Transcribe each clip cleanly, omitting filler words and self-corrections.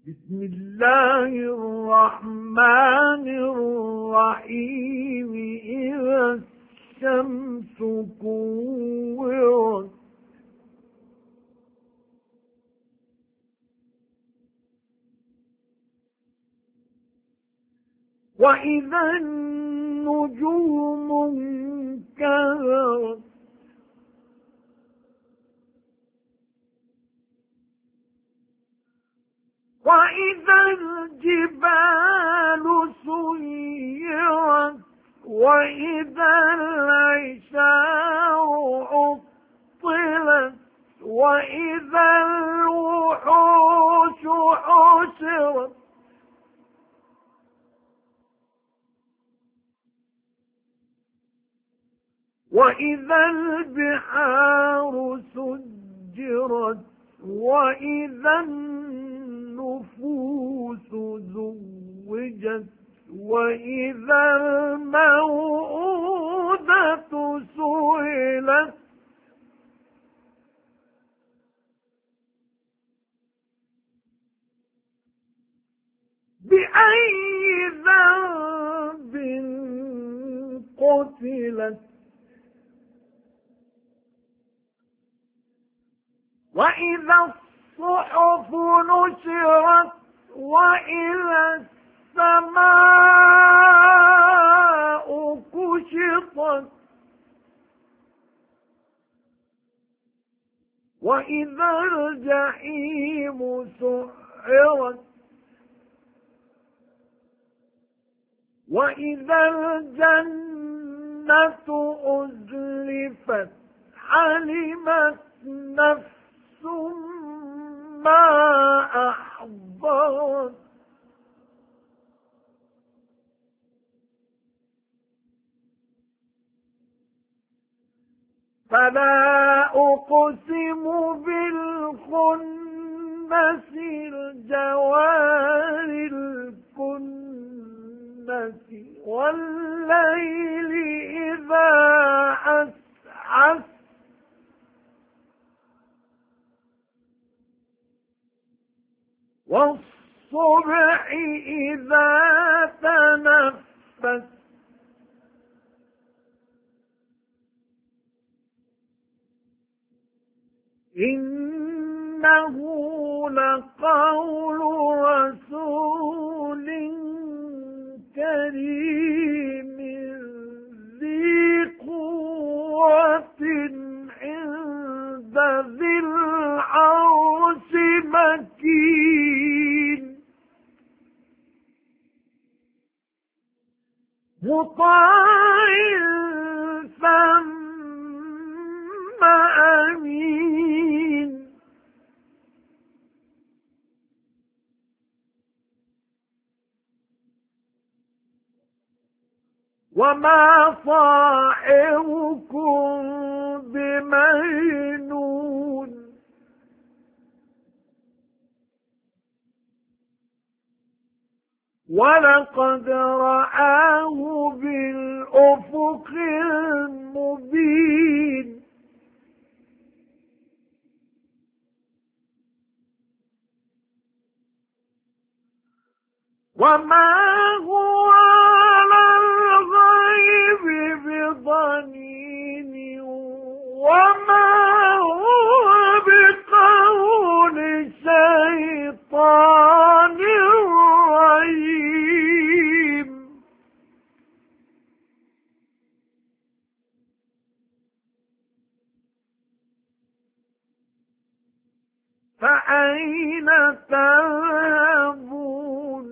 بسم الله الرحمن الرحيم إذا الشمس كورت وإذا النجوم انكدرت وإذا الجبال سيرت وإذا العشار عطلت وإذا الوحوش حشرت وإذا البحار سجرت وإذا النفوس زوجت وإذا الموءودة سئلت بأي ذنب قتلت وإذا الصحف نشرت وإذا السماء كشطت وإذا الجحيم سعرت وإذا الجنة أزلفت علمت نفس ما أحضرت فلا أقسم بالخنس الجوار الكنس والليل إذا عسعس والصبح إذا تنفس إنه لقول رسول كريم ذي قوة عند ذي العرش مكين مطاع ثم أمين وما صاحبكم بمجنون ولقد رآه بالأفق المبين وما هو على الغيب بضنين وما هو بقول شيطان رجيم فأين تذهبون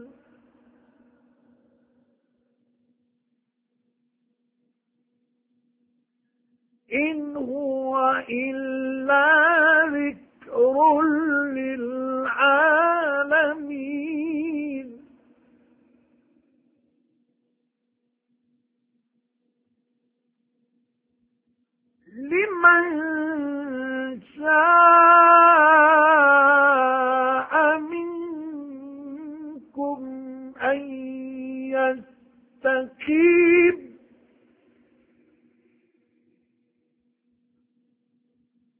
إن هو إلا ذكر للعالمين لمن شاء منكم أن يستقيم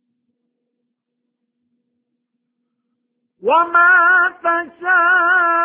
وما تشاءون